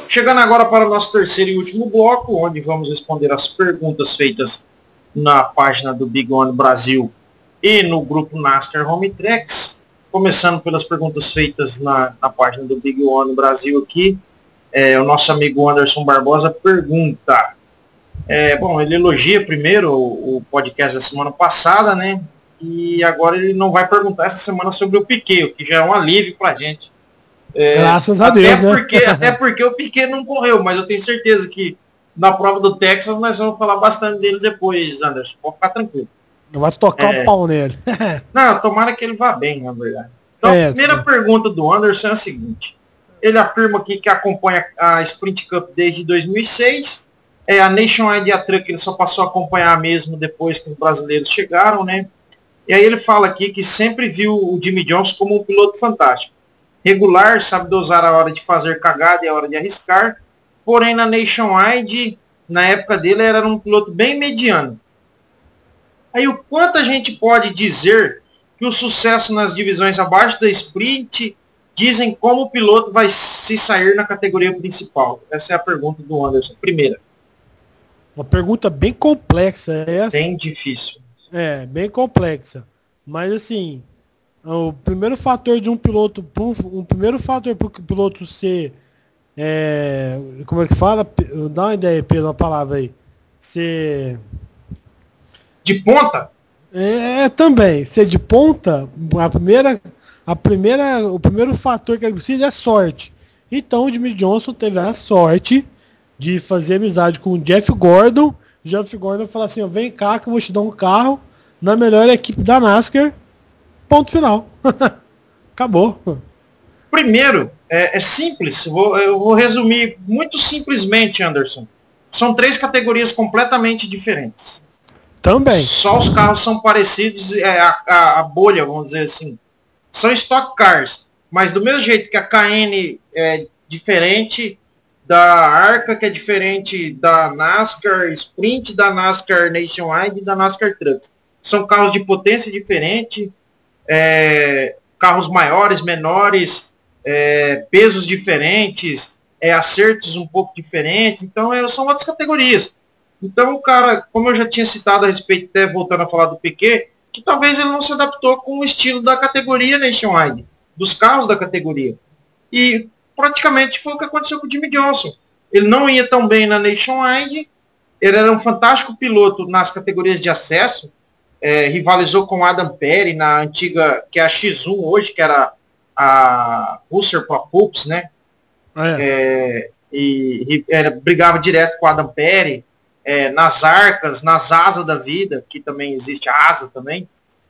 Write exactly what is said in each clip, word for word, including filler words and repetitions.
Chegando agora para o nosso terceiro e último bloco, onde vamos responder as perguntas feitas na página do Big One Brasil e no grupo NASCAR Home Tracks. Começando pelas perguntas feitas na, na página do Big One Brasil aqui. É, o nosso amigo Anderson Barbosa pergunta. É, bom, ele elogia primeiro o, o podcast da semana passada, né? E agora ele não vai perguntar essa semana sobre o Piquet, o que já é um alívio pra gente. É, Graças a Deus, até né? porque, até porque o Piquet não correu, mas eu tenho certeza que na prova do Texas nós vamos falar bastante dele depois, Anderson. Pode ficar tranquilo. Vai tocar É. o pau nele. Não, tomara que ele vá bem, na verdade. Então, É, a primeira tá. pergunta do Anderson é a seguinte. Ele afirma aqui que acompanha a Sprint Cup desde dois mil e seis. É, a Nationwide e a Truck ele só passou a acompanhar mesmo depois que os brasileiros chegaram, né? E aí ele fala aqui que sempre viu o Jimmie Johnson como um piloto fantástico. Regular, sabe dosar a hora de fazer cagada e a hora de arriscar. Porém, na Nationwide, na época dele, era um piloto bem mediano. Aí o quanto a gente pode dizer que o sucesso nas divisões abaixo da Sprint dizem como o piloto vai se sair na categoria principal? Essa é a pergunta do Anderson. Primeira. Uma pergunta bem complexa essa. Bem difícil. É, bem complexa. Mas assim, o primeiro fator de um piloto, um primeiro fator para o piloto ser, é, como é que fala? Dá uma ideia pela palavra aí. Ser... De ponta? É, também. Ser de ponta, a primeira, a primeira, o primeiro fator que ele precisa é sorte. Então o Jimmie Johnson teve a sorte de fazer amizade com o Jeff Gordon. O Jeff Gordon falou assim, ó, vem cá que eu vou te dar um carro na melhor equipe da NASCAR. Ponto final. Acabou. Primeiro, é, é simples. Vou, eu vou resumir muito simplesmente, Anderson. São três categorias completamente diferentes. Também. Só os carros são parecidos, é, a, a, a bolha, vamos dizer assim. São stock cars, mas do mesmo jeito que a K N é diferente da Arca, que é diferente da NASCAR Sprint, da NASCAR Nationwide e da NASCAR Trucks. São carros de potência diferente, é, carros maiores, menores, é, pesos diferentes, é, acertos um pouco diferentes. Então, é, são outras categorias. Então, cara, como eu já tinha citado a respeito, até voltando a falar do Piquet, que talvez ele não se adaptou com o estilo da categoria Nationwide, dos carros da categoria. E praticamente foi o que aconteceu com o Jimmie Johnson. Ele não ia tão bem na Nationwide, ele era um fantástico piloto nas categorias de acesso, é, rivalizou com o Adam Perry na antiga, que é a X um hoje, que era a Husser para Pups, né? É. É, e, e era, brigava direto com o Adam Perry, é, nas arcas, nas asas da vida, que também existe a asa também.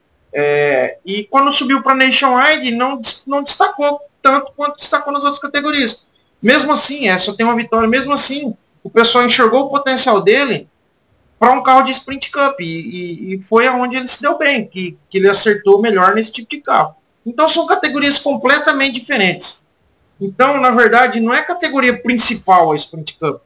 É, e quando subiu para Nationwide, não, não destacou tanto quanto destacou nas outras categorias. Mesmo assim, é, só tem uma vitória, mesmo assim, o pessoal enxergou o potencial dele para um carro de Sprint Cup, e, e, e foi aonde ele se deu bem, que, que ele acertou melhor nesse tipo de carro. Então são categorias completamente diferentes. Então, na verdade, não é a categoria principal a Sprint Cup.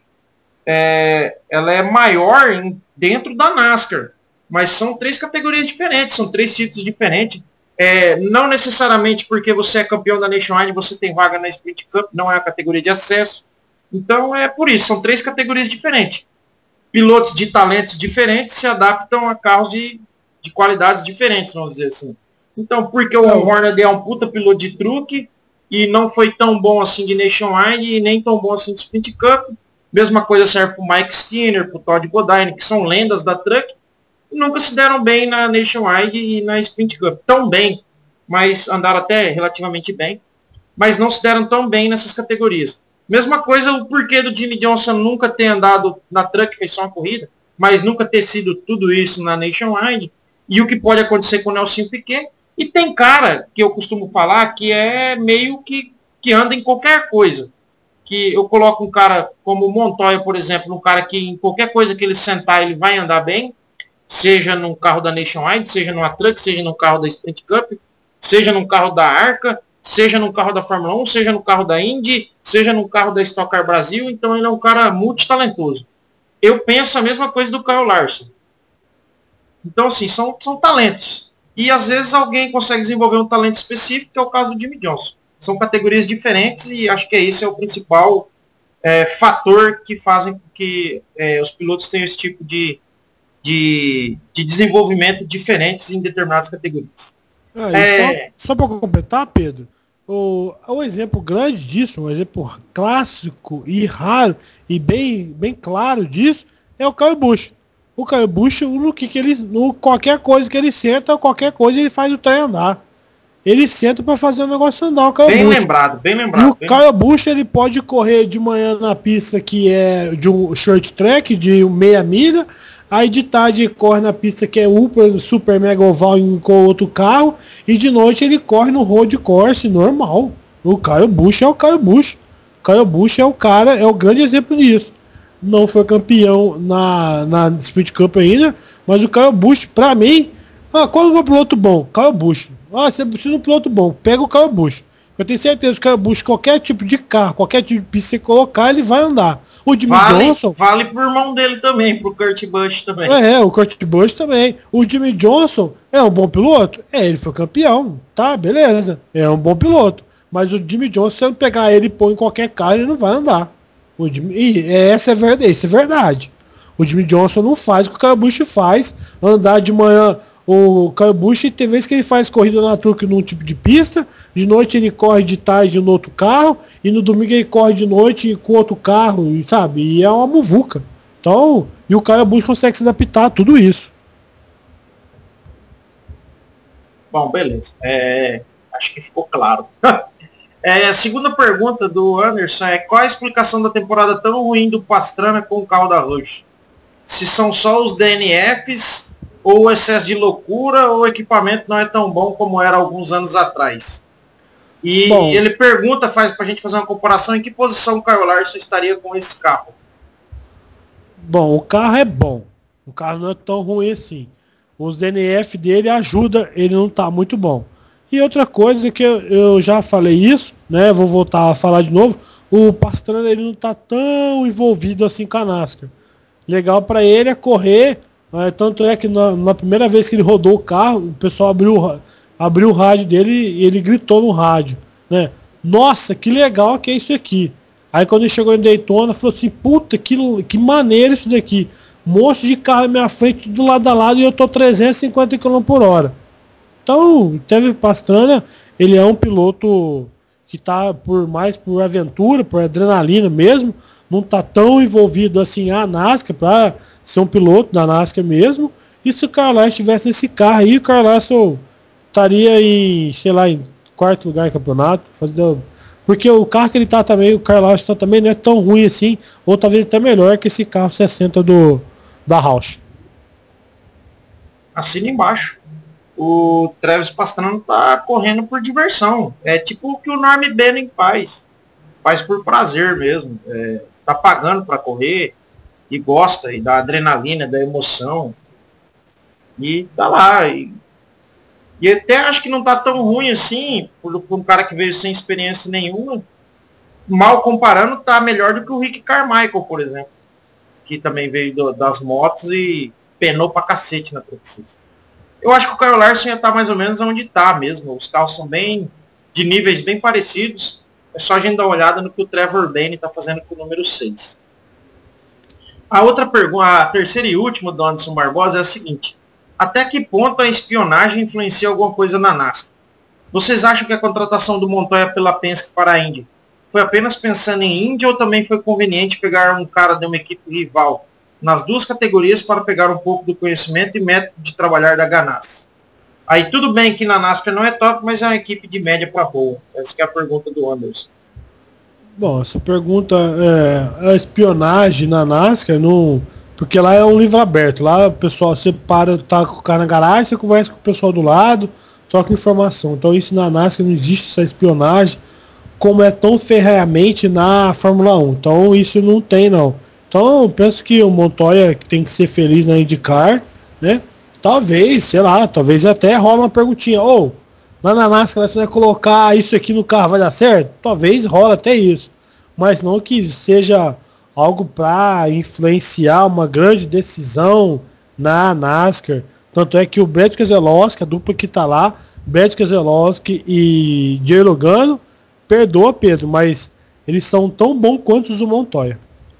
É, ela é maior em, dentro da NASCAR, mas são três categorias diferentes, são três títulos diferentes. É, não necessariamente porque você é campeão da Nationwide você tem vaga na Sprint Cup, não é a categoria de acesso. Então é por isso, são três categorias diferentes. Pilotos de talentos diferentes se adaptam a carros de, de qualidades diferentes, vamos dizer assim. Então, porque o Hornaday é um puta piloto de truque e não foi tão bom assim de Nationwide e nem tão bom assim de Sprint Cup, mesma coisa serve para o Mike Skinner, para o Todd Bodine, que são lendas da truck, nunca se deram bem na Nationwide e na Sprint Cup. Tão bem, mas andaram até relativamente bem, mas não se deram tão bem nessas categorias. Mesma coisa o porquê do Jimmie Johnson nunca ter andado na truck, fez só uma corrida, mas nunca ter sido tudo isso na Nationwide, e o que pode acontecer com o Nelson Piquet. E tem cara, que eu costumo falar, que é meio que, que anda em qualquer coisa. Que eu coloco um cara como o Montoya, por exemplo, um cara que em qualquer coisa que ele sentar, ele vai andar bem, seja num carro da Nationwide, seja numa truck, seja num carro da Sprint Cup, seja num carro da Arca, seja num carro da Fórmula um, seja no carro da Indy, seja no carro da Stock Car Brasil. Então ele é um cara multitalentoso. Eu penso a mesma coisa do Kyle Larson. Então, assim, são, são talentos. E às vezes alguém consegue desenvolver um talento específico, que é o caso do Jimmie Johnson. São categorias diferentes e acho que esse é o principal é, fator que fazem com que é, os pilotos tenham esse tipo de, de, de desenvolvimento diferentes em determinadas categorias. Ah, é... Só, só para completar, Pedro, o, o exemplo grande disso, um exemplo clássico e raro e bem, bem claro disso é o Kyle Busch. O Kyle Busch, no que, que ele, no qualquer coisa que ele senta, qualquer coisa ele faz o trem andar. Ele senta para fazer o negócio andar. O Kyle bem Busch. lembrado, bem lembrado. E o bem Kyle Busch, ele pode correr de manhã na pista que é de um short track, de meia milha, aí de tarde ele corre na pista que é super, super mega oval com outro carro, e de noite ele corre no road course normal. O Kyle Busch é o Kyle Busch. O Kyle Busch é o cara, é o grande exemplo disso. Não foi campeão na, na Sprint Cup ainda, mas o Kyle Busch, pra mim, ah, qual é o piloto bom? Kyle Busch. Ah, você precisa de um piloto bom, pega o Kyle Busch. Eu tenho certeza que o Kyle Busch, qualquer tipo de carro, qualquer tipo de pista que você colocar, ele vai andar. O Jimmy vale, Johnson... Vale pro irmão dele também, pro Kurt Busch também. É, o Kurt Busch também. O Jimmy Johnson é um bom piloto? É, ele foi campeão, tá, beleza. É um bom piloto. Mas o Jimmy Johnson, se eu pegar ele e pôr em qualquer carro, ele não vai andar. O Jimmy, e essa é verdade, isso é verdade. O Jimmy Johnson não faz o que o Kyle Busch faz, andar de manhã. O Kyle Busch tem vezes que ele faz corrida na truque num tipo de pista, de noite ele corre de tarde no outro carro, e no domingo ele corre de noite com outro carro, sabe? E é uma muvuca. Então, e o Kyle Busch consegue se adaptar a tudo isso. Bom, beleza. É, acho que ficou claro. É, a segunda pergunta do Anderson é: qual a explicação da temporada tão ruim do Pastrana com o carro da Rush? Se são só os D N Fs, ou o excesso de loucura, ou o equipamento não é tão bom como era alguns anos atrás? E bom, ele pergunta, faz pra gente fazer uma comparação, em que posição o Kyle Larson estaria com esse carro? Bom, o carro é bom. O carro não é tão ruim assim. Os D N F dele ajuda, ele não tá muito bom. E outra coisa que eu, eu já falei isso, né? Vou voltar a falar de novo. O Pastrana, ele não tá tão envolvido assim com a NASCAR. Legal para ele é correr. É, tanto é que na, na primeira vez que ele rodou o carro, o pessoal abriu, abriu o rádio dele e ele gritou no rádio, né? Nossa, que legal que é isso aqui. Aí quando ele chegou em Daytona, falou assim: puta, que, que maneiro isso daqui. Um monte de carro na minha frente, do lado a lado, e eu tô trezentos e cinquenta quilômetros por hora. Então, teve Pastrana, ele é um piloto que tá por mais por aventura, por adrenalina mesmo, não tá tão envolvido assim a NASCAR para ser um piloto da NASCAR mesmo. E se o Carlos estivesse nesse carro aí, o Carlos estaria em, sei lá, em quarto lugar em campeonato, fazendo, porque o carro que ele tá também, o Carlos tá também não é tão ruim assim, ou talvez até melhor que esse carro sessenta do da Roush. Assina embaixo. O Travis Pastrana tá correndo por diversão. É tipo o que o Norm Benning faz. Faz por prazer mesmo. É, tá pagando para correr e gosta, e da adrenalina, da emoção. E tá lá. E, e até acho que não tá tão ruim assim, por, por um cara que veio sem experiência nenhuma. Mal comparando, tá melhor do que o Rick Carmichael, por exemplo. Que também veio do, das motos e penou pra cacete na Texas. Eu acho que o Kyle Larson ia estar mais ou menos onde está mesmo. Os carros são bem de níveis bem parecidos. É só a gente dar uma olhada no que o Trevor Bayne está fazendo com o número seis. A outra pergunta, a terceira e última do Anderson Barbosa é a seguinte: até que ponto a espionagem influencia alguma coisa na NASCAR? Vocês acham que a contratação do Montoya pela Penske para a Indy foi apenas pensando em Indy, ou também foi conveniente pegar um cara de uma equipe rival nas duas categorias para pegar um pouco do conhecimento e método de trabalhar da Ganassi? Aí tudo bem que na NASCAR não é top, mas é uma equipe de média para boa. Essa que é a pergunta do Anderson. Bom, essa pergunta é a espionagem na NASCAR, não, porque lá é um livro aberto. Lá o pessoal, você para, tá com o cara na garagem, você conversa com o pessoal do lado, troca informação. Então isso na NASCAR não existe, essa espionagem, como é tão ferreamente na Fórmula um. Então isso não tem não. Então eu penso que o Montoya tem que ser feliz na IndyCar, né? Talvez, sei lá, talvez até rola uma perguntinha: ou, oh, lá na NASCAR você vai colocar isso aqui no carro, vai dar certo? Talvez rola até isso. Mas não que seja algo para influenciar uma grande decisão na NASCAR. Tanto é que o Brad Keselowski, a dupla que tá lá, Brad Keselowski e Jay Logano, perdoa, Pedro, mas eles são tão bons quanto os do Montoya.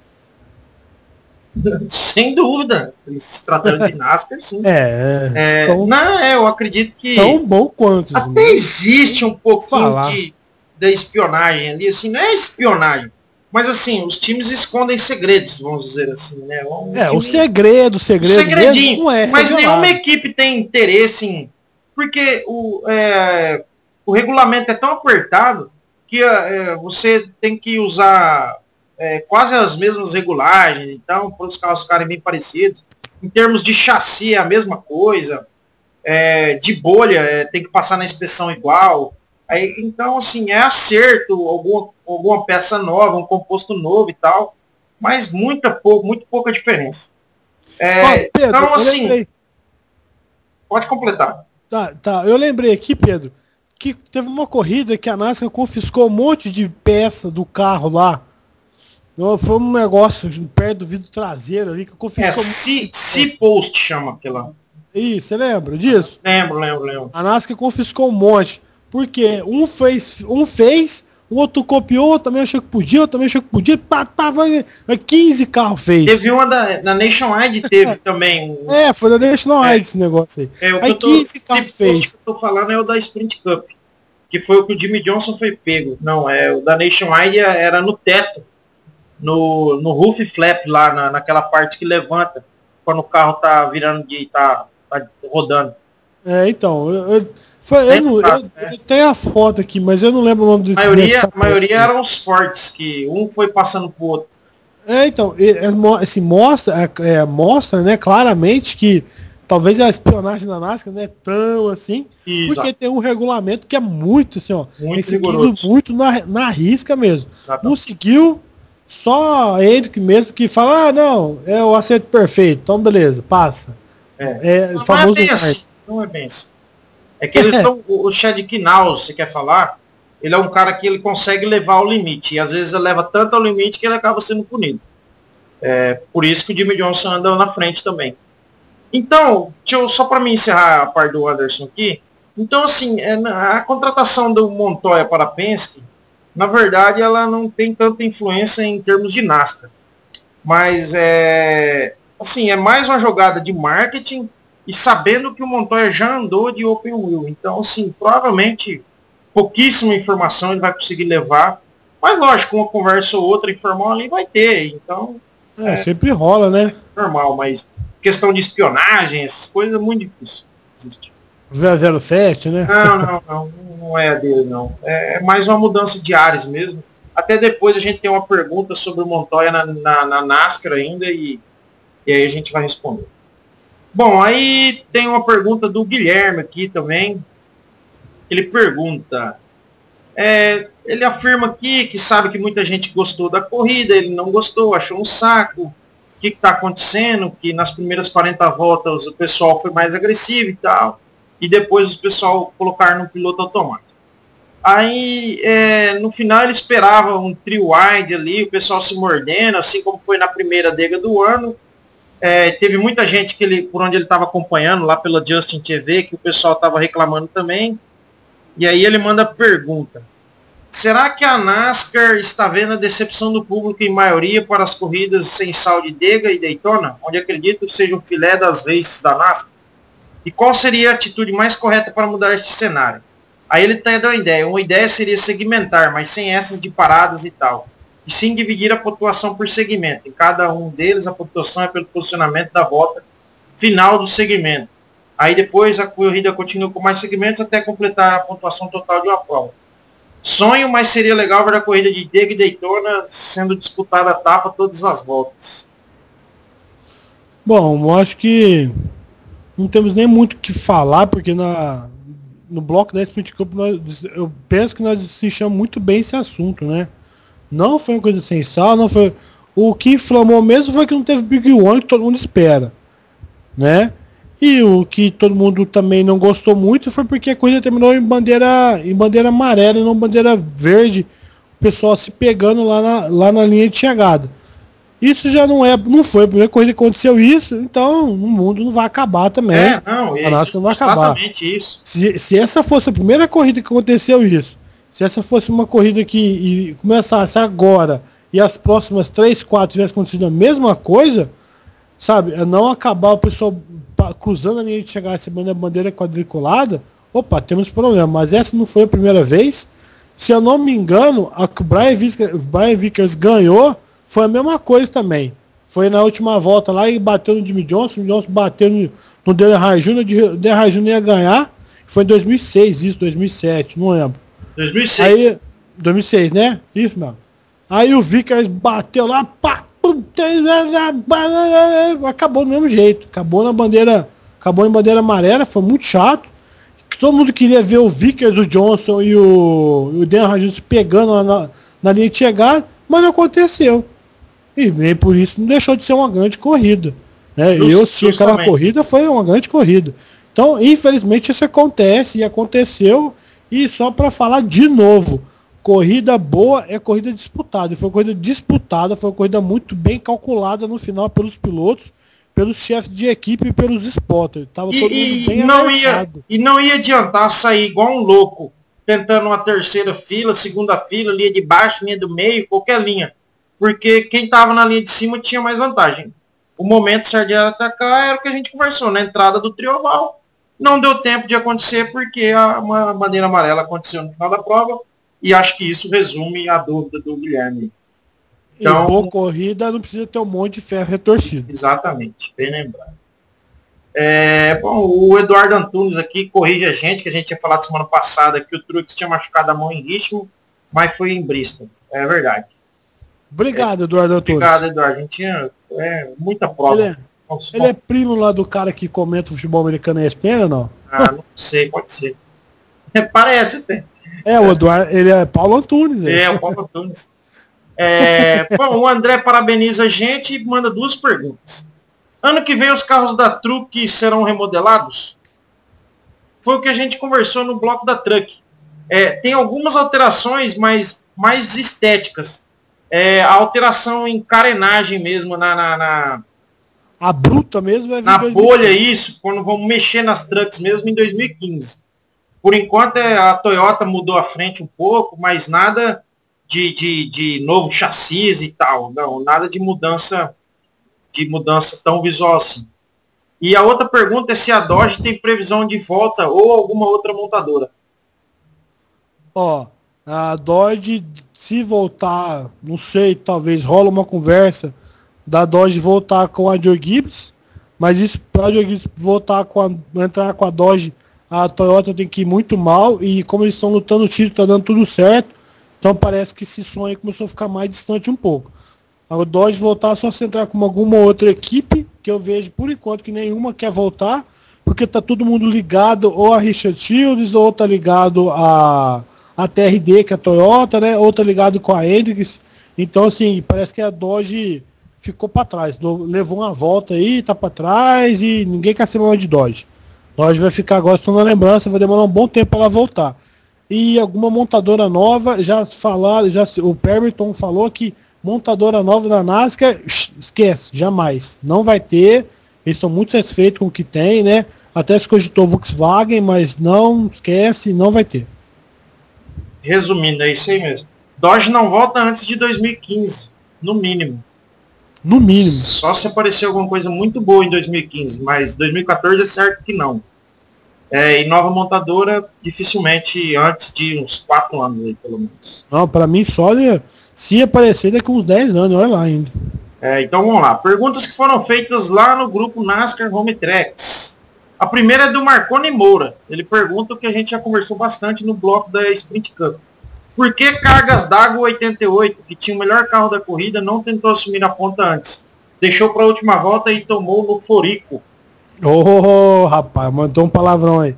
Sem dúvida. Eles se tratando de NASCAR, sim. É, é tão, não, é, eu acredito que tão bom quanto. Até né? existe um pouco falar. de da espionagem ali, assim, não é espionagem, mas assim, os times escondem segredos, vamos dizer assim, né? Um é, time... o segredo, o segredo o segredinho, não é mas revelado. nenhuma equipe tem interesse em... Porque o, é, o regulamento é tão apertado que é, você tem que usar é, quase as mesmas regulagens, então, para os carros ficarem bem parecidos. Em termos de chassi é a mesma coisa, é, de bolha é, tem que passar na inspeção igual. Aí, então, assim, é acerto, alguma, alguma peça nova, um composto novo e tal, mas muita pou, muito pouca diferença. É, oh, Pedro, então, assim, pode completar. Tá, tá, eu lembrei aqui, Pedro, que teve uma corrida que a NASCAR confiscou um monte de peça do carro lá. Foi um negócio perto do vidro traseiro ali que confiscou. É, C-Post chama aquela. Isso, você lembra disso? Lembro, lembro, lembro. A NASCAR confiscou um monte. Porque um fez, um fez, o outro copiou, também achou que podia, eu também achou que podia, pá, tava quinze carros fez. Teve uma da, da Nationwide, teve também. É, foi da Nationwide é. esse negócio aí. É, o que aí eu tô, quinze carros fez. Que eu tô falando é o da Sprint Cup, que foi o que o Jimmy Johnson foi pego. Não, é o da Nationwide era no teto, no, no roof flap lá, na, naquela parte que levanta, quando o carro tá virando de, tá, tá rodando. É, então, eu, eu Foi, eu, não, eu, eu tenho a foto aqui, mas eu não lembro o nome do. A maioria, a maioria eram os fortes, que um foi passando pro outro. É, então, assim, mostra, é, mostra, né, claramente que talvez a espionagem da NASCAR não é tão assim, Exato. Porque tem um regulamento que é muito, assim, ó, muito rigoroso. Muito na, na risca mesmo. Exato. Não seguiu, só ele que mesmo que fala, ah, não, é o acerto perfeito, então beleza, passa. É, é não, famoso não é bem assim, não é bem assim. É que eles estão. O Chad Knaus, você quer falar? Ele é um cara que ele consegue levar ao limite. E às vezes ele leva tanto ao limite que ele acaba sendo punido. É, por isso que o Jimmy Johnson anda na frente também. Então, deixa eu, só para me encerrar a parte do Anderson aqui. Então, assim, é, a contratação do Montoya para a Penske, na verdade, ela não tem tanta influência em termos de NASCAR. Mas, é, assim, é mais uma jogada de marketing. E sabendo que o Montoya já andou de Open Wheel. Então, assim, provavelmente pouquíssima informação ele vai conseguir levar. Mas, lógico, uma conversa ou outra informal ali vai ter. Então, é, é sempre rola, né? Normal, mas questão de espionagem, essas coisas é muito difícil. Existe. zero zero sete, né? Não, não, não. Não é a dele, não. É mais uma mudança de áreas mesmo. Até depois a gente tem uma pergunta sobre o Montoya na, na, na NASCAR ainda e, e aí a gente vai responder. Bom, aí tem uma pergunta do Guilherme aqui também. Ele pergunta, é, ele afirma aqui que sabe que muita gente gostou da corrida, ele não gostou, achou um saco. O que está acontecendo? Que nas primeiras quarenta voltas o pessoal foi mais agressivo e tal, e depois o pessoal colocaram no piloto automático. Aí, é, no final ele esperava um trio wide ali, o pessoal se mordendo, assim como foi na primeira adega do ano. É, teve muita gente que ele, por onde ele estava acompanhando, lá pela Justin T V, que o pessoal estava reclamando também. E aí ele manda a pergunta. Será que a NASCAR está vendo a decepção do público em maioria para as corridas sem sal de Dega e Daytona, onde acredito que seja o filé das races da NASCAR? E qual seria a atitude mais correta para mudar este cenário? Aí ele até deu uma ideia. Uma ideia seria segmentar, mas sem essas de paradas e tal. E sim dividir a pontuação por segmento. Em cada um deles, a pontuação é pelo posicionamento da volta final do segmento. Aí depois a corrida continua com mais segmentos até completar a pontuação total de uma prova. Sonho, mas seria legal ver a corrida de Dega e Daytona sendo disputada a etapa todas as voltas. Bom, eu acho que não temos nem muito o que falar, porque na, no bloco da Sprint Cup nós, eu penso que nós desinchamos muito bem esse assunto, né? Não foi uma coisa sem sal, não foi. O que inflamou mesmo foi que não teve Big One, que todo mundo espera, né? E o que todo mundo também não gostou muito foi porque a coisa terminou em bandeira, em bandeira amarela e não bandeira verde, o pessoal se pegando lá na, lá na linha de chegada. Isso já não é, não foi a primeira coisa que aconteceu isso, então o mundo não vai acabar também. É, não, é a NASCAR não vai acabar. Exatamente isso. Se, se essa fosse a primeira corrida que aconteceu isso, Se essa fosse uma corrida que e começasse agora e as próximas três, quatro tivesse acontecido a mesma coisa, sabe? É não acabar o pessoal cruzando a linha de chegar recebendo a bandeira quadriculada, opa, temos problema. Mas essa não foi a primeira vez. Se eu não me engano, a que o Brian Vickers, Brian Vickers ganhou foi a mesma coisa também. Foi na última volta lá e bateu no Jimmy Johnson, o Jimmy Johnson bateu no, no Daniel Júnior, o Daniel Júnior ia ganhar. Foi em dois mil e seis, isso, dois mil e sete, não lembro. dois mil e seis. Aí, dois mil e seis, né? Isso, mano. Aí o Vickers bateu lá, pá, acabou do mesmo jeito. Acabou na bandeira, acabou em bandeira amarela, foi muito chato. Todo mundo queria ver o Vickers, o Johnson e o, o Dan Rajus se pegando lá na, na linha de chegada, mas não aconteceu. E nem por isso não deixou de ser uma grande corrida. Né? Just, eu sei que aquela corrida foi uma grande corrida. Então, infelizmente, isso acontece e aconteceu. E só para falar de novo, corrida boa é corrida disputada. E foi uma corrida disputada, foi uma corrida muito bem calculada no final pelos pilotos, pelos chefes de equipe e pelos spotters. Tava e, todo mundo bem não ia, e não ia adiantar sair igual um louco, tentando uma terceira fila, segunda fila, linha de baixo, linha do meio, qualquer linha. Porque quem estava na linha de cima tinha mais vantagem. O momento certo de atacar era o que a gente conversou, na entrada do trioval. Não deu tempo de acontecer porque a, uma bandeira amarela aconteceu no final da prova. E acho que isso resume a dúvida do Guilherme. Então, e boa corrida não precisa ter um monte de ferro retorcido. Exatamente, bem lembrado. É, bom, o Eduardo Antunes aqui corrige a gente, que a gente tinha falado semana passada que o Truex tinha machucado a mão em ritmo, mas foi em Bristol. É verdade. Obrigado, é, Eduardo Antunes. Obrigado, Eduardo. A gente tinha é, muita prova. Ele é, ele é primo lá do cara que comenta o futebol americano na E S P N ou não? Ah, não sei, pode ser. Parece até. É, o Eduardo, ele é Paulo Antunes. É, é o Paulo Antunes. É, bom, o André parabeniza a gente e manda duas perguntas. Ano que vem os carros da Truck serão remodelados? Foi o que a gente conversou no bloco da Truck. É, tem algumas alterações, mas mais estéticas. É, a alteração em carenagem mesmo, na... na, na a bruta mesmo é na bolha, isso, quando vamos mexer nas trucks mesmo em dois mil e quinze. Por enquanto a Toyota mudou a frente um pouco, mas nada de, de, de novo chassi e tal. Não, nada de mudança de mudança tão visual assim. E a outra pergunta é se a Dodge tem previsão de volta ou alguma outra montadora. Ó, a Dodge, se voltar, não sei, talvez rola uma conversa da Dodge voltar com a Joe Gibbs, mas isso para a Joe Gibbs voltar com a, entrar com a Dodge, a Toyota tem que ir muito mal, e como eles estão lutando o título, tá dando tudo certo, então parece que esse sonho começou a ficar mais distante um pouco. A Dodge voltar só se entrar com alguma outra equipe, que eu vejo por enquanto que nenhuma quer voltar, porque tá todo mundo ligado ou a Richard Shields, ou tá ligado a, a T R D, que é a Toyota, né? Ou tá ligado com a Hendrix. Então assim, parece que a Dodge ficou para trás, levou uma volta aí, tá para trás e ninguém quer ser mais de Dodge. Dodge vai ficar agora só na lembrança, vai demorar um bom tempo para ela voltar. E alguma montadora nova, já falaram, já, o Pemberton falou que montadora nova da NASCAR, esquece, jamais. Não vai ter, eles estão muito satisfeitos com o que tem, né? Até se cogitou Volkswagen, mas não, esquece, não vai ter. Resumindo, é isso aí mesmo. Dodge não volta antes de dois mil e quinze, no mínimo. No mínimo. Só se aparecer alguma coisa muito boa em dois mil e quinze, mas dois mil e quatorze é certo que não. É, e nova montadora, dificilmente antes de uns quatro anos aí, pelo menos. Não, para mim só se aparecer daqui uns dez anos, olha lá ainda. É, então vamos lá. Perguntas que foram feitas lá no grupo NASCAR Home Tracks. A primeira é do Marconi Moura. Ele pergunta o que a gente já conversou bastante no bloco da Sprint Cup. Por que Cargas d'Água oitenta e oito, que tinha o melhor carro da corrida, não tentou assumir a ponta antes? Deixou para a última volta e tomou no forico. Oh, rapaz, mandou um palavrão aí.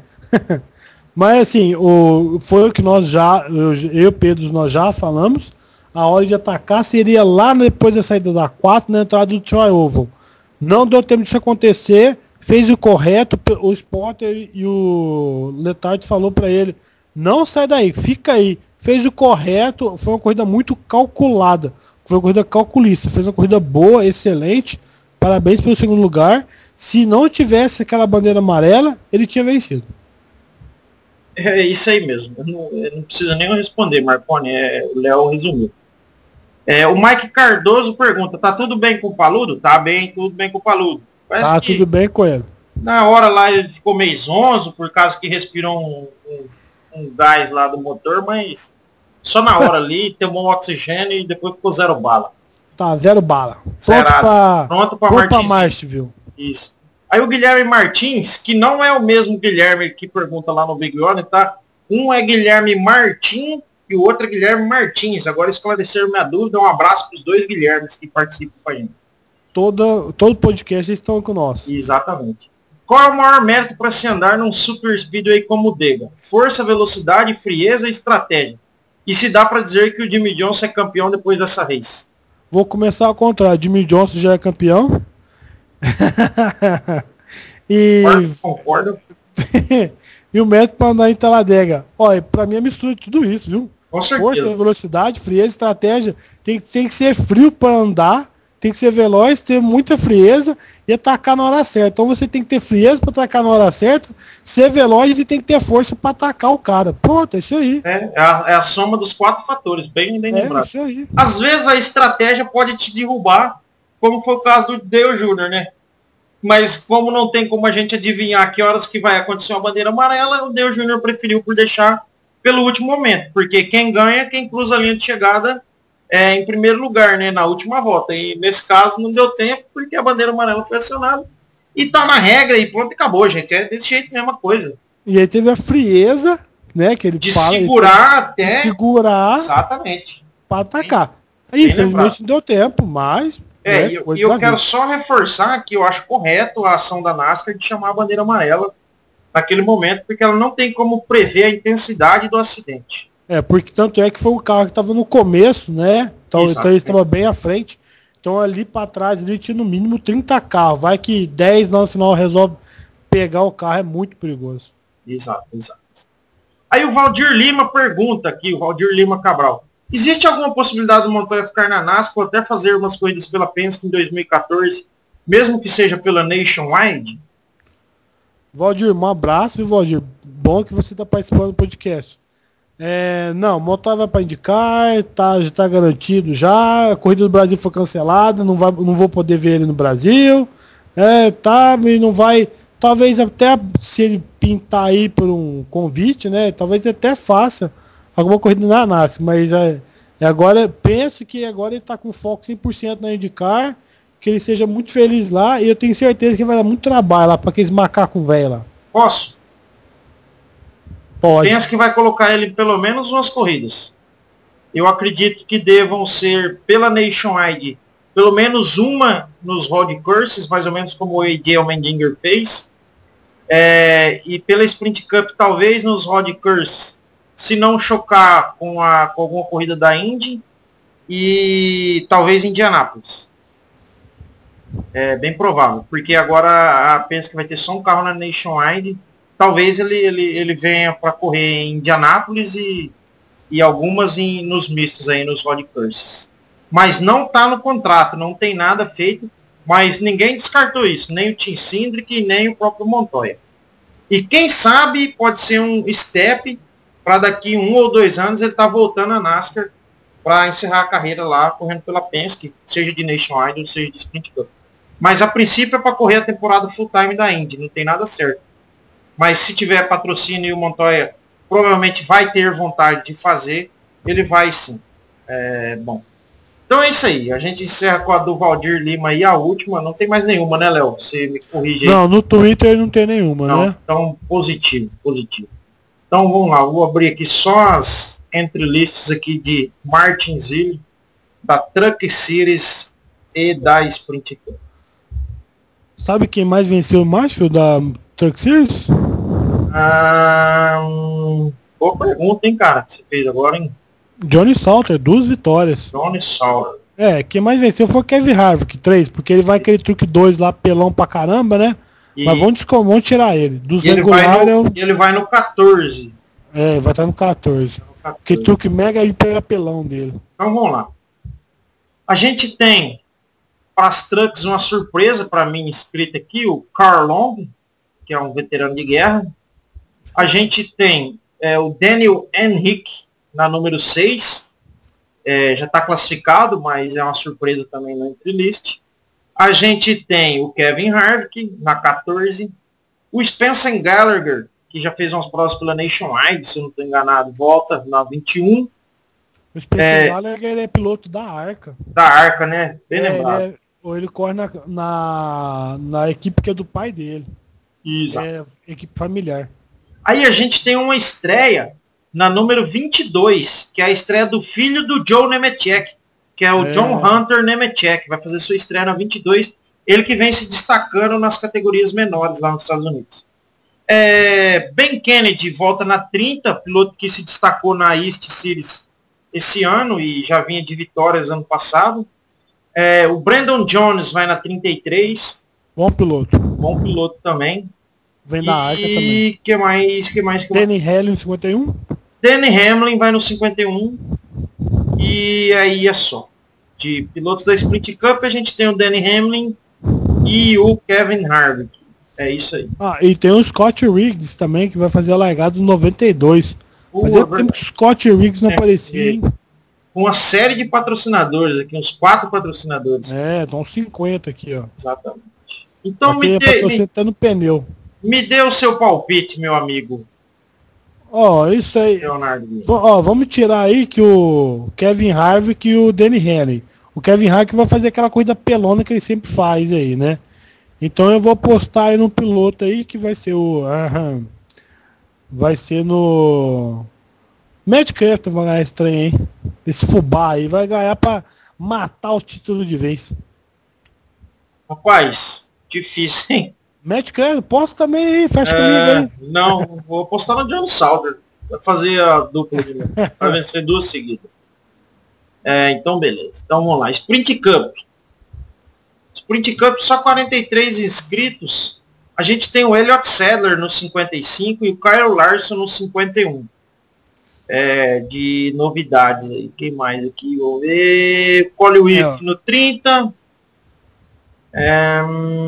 Mas assim, o, foi o que nós já, eu e o Pedro, nós já falamos. A hora de atacar seria lá depois da saída da quatro, na entrada do Tri-Oval. Não deu tempo disso acontecer, fez o correto, o Spotter e o Letard falou para ele, não sai daí, fica aí. Fez o correto, foi uma corrida muito calculada, foi uma corrida calculista, fez uma corrida boa, excelente, parabéns pelo segundo lugar. Se não tivesse aquela bandeira amarela, ele tinha vencido. É isso aí mesmo. Eu não, eu não preciso nem responder, Marconi. É, o Léo resumiu. É, o Mike Cardoso pergunta, tá tudo bem com o Paludo? Tá bem, tudo bem com o Paludo. Parece Tá que tudo bem com ele. na hora lá ele ficou meio zonzo, por causa que respirou um, um, um gás lá do motor, mas só na hora ali, tomou um oxigênio e depois ficou zero bala. Tá, zero bala. Pronto Zerado. pra, Pronto pra pronto pra Martins. Martinsville. Isso. Aí o Guilherme Martins, que não é o mesmo Guilherme que pergunta lá no Big One, tá? Um é Guilherme Martins e o outro é Guilherme Martins. Agora esclareceram minha dúvida. Um abraço para os dois Guilhermes que participam com a gente. Toda, todo podcast eles estão com nós. Exatamente. Qual é o maior mérito para se andar num Super Speedway como o Dega? Força, velocidade, frieza e estratégia. E se dá para dizer que o Jimmy Johnson é campeão depois dessa race? Vou começar ao contrário. Jimmy Johnson já é campeão. e... Concordo. e o método para andar em Talladega. Olha, para mim é mistura de tudo isso, viu? Com certeza. Força, velocidade, frieza, estratégia. Tem, tem que ser frio para andar, tem que ser veloz, ter muita frieza e atacar na hora certa. Então você tem que ter frieza para atacar na hora certa, ser veloz e tem que ter força para atacar o cara. Pronto, é isso aí. É, é, a, é a soma dos quatro fatores, bem, bem é lembrado. Isso aí. Às vezes a estratégia pode te derrubar, como foi o caso do Dale Júnior, né? Mas como não tem como a gente adivinhar que horas que vai acontecer uma bandeira amarela, o Dale Júnior preferiu por deixar pelo último momento, porque quem ganha é quem cruza a linha de chegada é, em primeiro lugar, né, na última volta. E nesse caso não deu tempo, porque a bandeira amarela foi acionada. E tá na regra e pronto, acabou, gente. É desse jeito a mesma coisa. E aí teve a frieza, né, que ele de fala, segurar até... De segurar exatamente. Para atacar. Aí, infelizmente não deu tempo, mas... É, né, e eu, eu quero vida. só reforçar que eu acho correto a ação da NASCAR de chamar a bandeira amarela naquele momento, porque ela não tem como prever a intensidade do acidente. É, porque tanto é que foi um carro que estava no começo, né? Então, então ele estava bem à frente. Então ali para trás ele tinha no mínimo trinta carros. Vai que dez no final resolve pegar o carro, é muito perigoso. Exato, exato. Aí o Valdir Lima pergunta aqui, o Valdir Lima Cabral. Existe alguma possibilidade do Montoya ficar na NASCAR ou até fazer umas corridas pela Penske em dois mil e quatorze, mesmo que seja pela Nationwide? Valdir, um abraço, viu, Valdir? Bom que você está participando do podcast. É, não, Montoya vai para indicar, tá, já está garantido já. A corrida do Brasil foi cancelada, não, vai, não vou poder ver ele no Brasil. É, tá, e não vai. Talvez até se ele pintar aí por um convite, né? Talvez até faça alguma corrida na NASCAR, mas é, agora penso que agora ele está com foco cem por cento na IndyCar, que ele seja muito feliz lá, e eu tenho certeza que vai dar muito trabalho lá para aqueles macacos velhos lá. Posso? Pode. Pensa que vai colocar ele em pelo menos umas corridas. Eu acredito que devam ser pela Nationwide, pelo menos uma nos road courses, mais ou menos como o A J Allmendinger fez, é, e pela Sprint Cup talvez nos road courses, se não chocar com, a, com alguma corrida da Indy, e talvez Indianápolis. É bem provável, porque agora a Penske vai ter só um carro na Nationwide. Talvez ele, ele, ele venha para correr em Indianápolis e, e algumas em, nos mistos aí, nos road courses. Mas não está no contrato, não tem nada feito, mas ninguém descartou isso, nem o Tim Cindric, nem o próprio Montoya. E quem sabe pode ser um step para daqui um ou dois anos ele tá voltando a NASCAR para encerrar a carreira lá, correndo pela Penske, seja de Nationwide ou seja de Sprint Cup. Mas a princípio é para correr a temporada full time da Indy, não tem nada certo. Mas se tiver patrocínio e o Montoya provavelmente vai ter vontade de fazer, ele vai sim. É, bom. Então é isso aí. A gente encerra com a do Valdir Lima e a última. Não tem mais nenhuma, né, Léo? Você me corrige aí. Não, no Twitter não tem nenhuma, não, né? Então, positivo, positivo. Então vamos lá. Vou abrir aqui só as entrelistas aqui de Martinsville, da Truck Series e da Sprint Cup. Sabe quem mais venceu o Marshall da Truck Series? Ah, hum, boa pergunta, hein, cara, que você fez agora, hein? Johnny Salter, duas vitórias. Johnny Salter. É, quem mais venceu foi o Kevin Harvick, três, porque ele vai aquele truque dois lá, pelão pra caramba, né? E... Mas vamos, vamos tirar ele. Dos e ele, vai no, ele vai no quatorze. É, vai estar no quatorze. No quatorze. Que truque mega hiper apelão dele. Então vamos lá. A gente tem para as trucks uma surpresa para mim escrita aqui, o Carl Long, que é um veterano de guerra. A gente tem é o Daniel Henrique na número seis. É, já está classificado, mas é uma surpresa também no entry list. A gente tem o Kevin Harvick na quatorze. O Spencer Gallagher, que já fez umas provas pela Nationwide, se eu não estou enganado, volta na vinte e um. O Spencer Gallagher ele é piloto da Arca. Da Arca, né? Bem é, lembrado. Ele, é, ou ele corre na, na, na equipe que é do pai dele. Exato. É equipe familiar. Aí a gente tem uma estreia na número vinte e dois, que é a estreia do filho do Joe Nemechek, que é o é. John Hunter Nemechek. Vai fazer sua estreia na vinte e dois. Ele que vem se destacando nas categorias menores lá nos Estados Unidos. É, Ben Kennedy volta na trinta, piloto que se destacou na East Series esse ano e já vinha de vitórias ano passado. É, o Brandon Jones vai na trinta e três. Bom piloto. Bom piloto também. Vem da Arca também. E que mais? Que mais? Que mais? Danny Hamlin no cinquenta e um. Danny Hamlin vai no cinquenta e um. E aí é só. De pilotos da Sprint Cup a gente tem o Danny Hamlin e o Kevin Harvick. É isso aí. Ah, e tem o Scott Riggs também, que vai fazer a largada no noventa e dois. Fazia tempo que o Scott Riggs não é, aparecia, hein? Com uma série de patrocinadores aqui, uns quatro patrocinadores. É, estão uns cinquenta aqui, ó. Exatamente. Então aqui me dê, me, no pneu. me dê o seu palpite, meu amigo. Ó, oh, isso aí. Leonardo. Ó, oh, vamos tirar aí que o Kevin Harvick e o Danny Hamlin. O Kevin Harvick vai fazer aquela corrida pelona que ele sempre faz aí, né? Então eu vou apostar aí no piloto aí que vai ser o... Uh, vai ser no... Matt Crafton vai ganhar esse trem, hein? Esse fubá aí vai ganhar pra matar o título de vez. Rapaz, difícil, hein? Matt Crafton, posso também aí, fecha é, comigo aí. Não, vou apostar no John Sauber. Vai fazer a dupla de novo. Vai vencer duas seguidas. É, então beleza. Então vamos lá. Sprint Cup. Sprint Cup, só quarenta e três inscritos. A gente tem o Elliott Sadler no cinquenta e cinco e o Kyle Larson no cinquenta e um. É, de novidades aí. Quem mais aqui? Vou ver. Cole Whiff é. no trinta. É,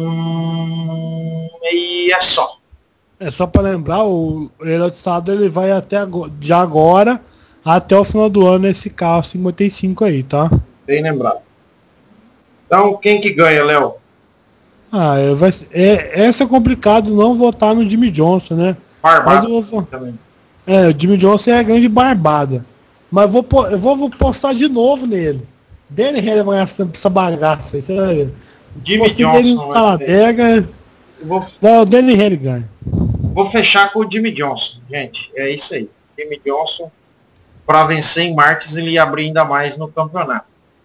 hum, e é só. É só para lembrar, o Elliott Sadler ele vai até agora, de agora até o final do ano esse carro cinquenta e cinco aí, tá? Bem lembrado. Então, quem que ganha, Léo? Ah, é, vai, é, essa é complicado não votar no Jimmy Johnson, né? Barbada Mas eu vou, também. É, o Jimmy Johnson é a grande barbada. Mas eu vou, eu vou, vou postar de novo nele. Danny Hamlin vai ganhar essa bagaça aí, você vai ver. Jimmy Johnson. Taladega, vou... Não, o Danny Hamlin ganha. Vou fechar com o Jimmy Johnson, gente. É isso aí. Jimmy Johnson, para vencer em Martins e abrir ainda mais no campeonato.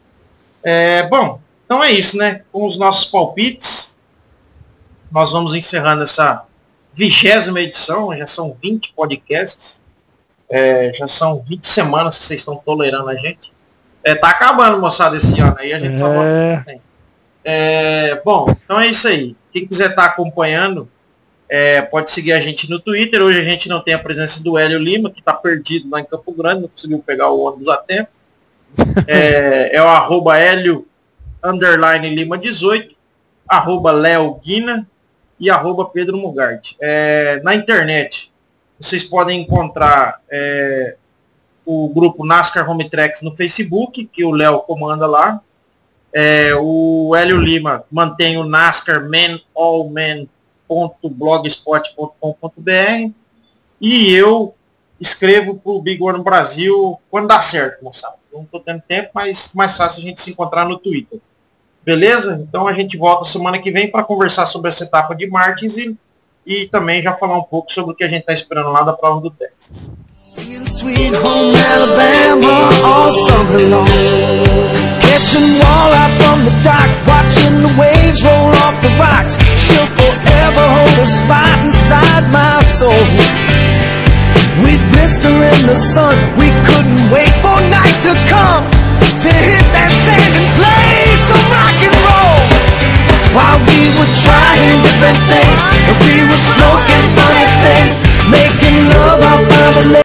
É, bom, então é isso, né? Com os nossos palpites, nós vamos encerrando essa vigésima edição. Já são vinte podcasts. É, já são vinte semanas que vocês estão tolerando a gente. É, tá acabando, moçada, esse ano aí. A gente é... só volta. É, bom, então é isso aí. Quem quiser estar acompanhando, é, pode seguir a gente no Twitter. Hoje a gente não tem a presença do Hélio Lima, que está perdido lá em Campo Grande, não conseguiu pegar o ônibus a tempo. É, é o arroba Hélio underline Lima dezoito, arroba Léo Guina e arroba Pedro Mugarte. É, na internet, vocês podem encontrar é, o grupo NASCAR Home Tracks no Facebook, que o Léo comanda lá. É, o Hélio Lima mantém o NASCAR Man All Man ponto blogspot ponto com ponto br e eu escrevo para o Big One Brasil quando dá certo, moçada. Não estou tendo tempo, mas mais fácil a gente se encontrar no Twitter. Beleza? Então a gente volta semana que vem para conversar sobre essa etapa de Martins e, e também já falar um pouco sobre o que a gente está esperando lá da prova do Texas. Sweet home Alabama, all summer long. Catching walleye from the dock, watching the waves roll off the rocks. She'll forever hold a spot inside my soul. We'd blister in the sun, we couldn't wait for night to come to hit that sand and play some rock and roll. While we were trying different things, and we were smoking funny things, making love out by the lake.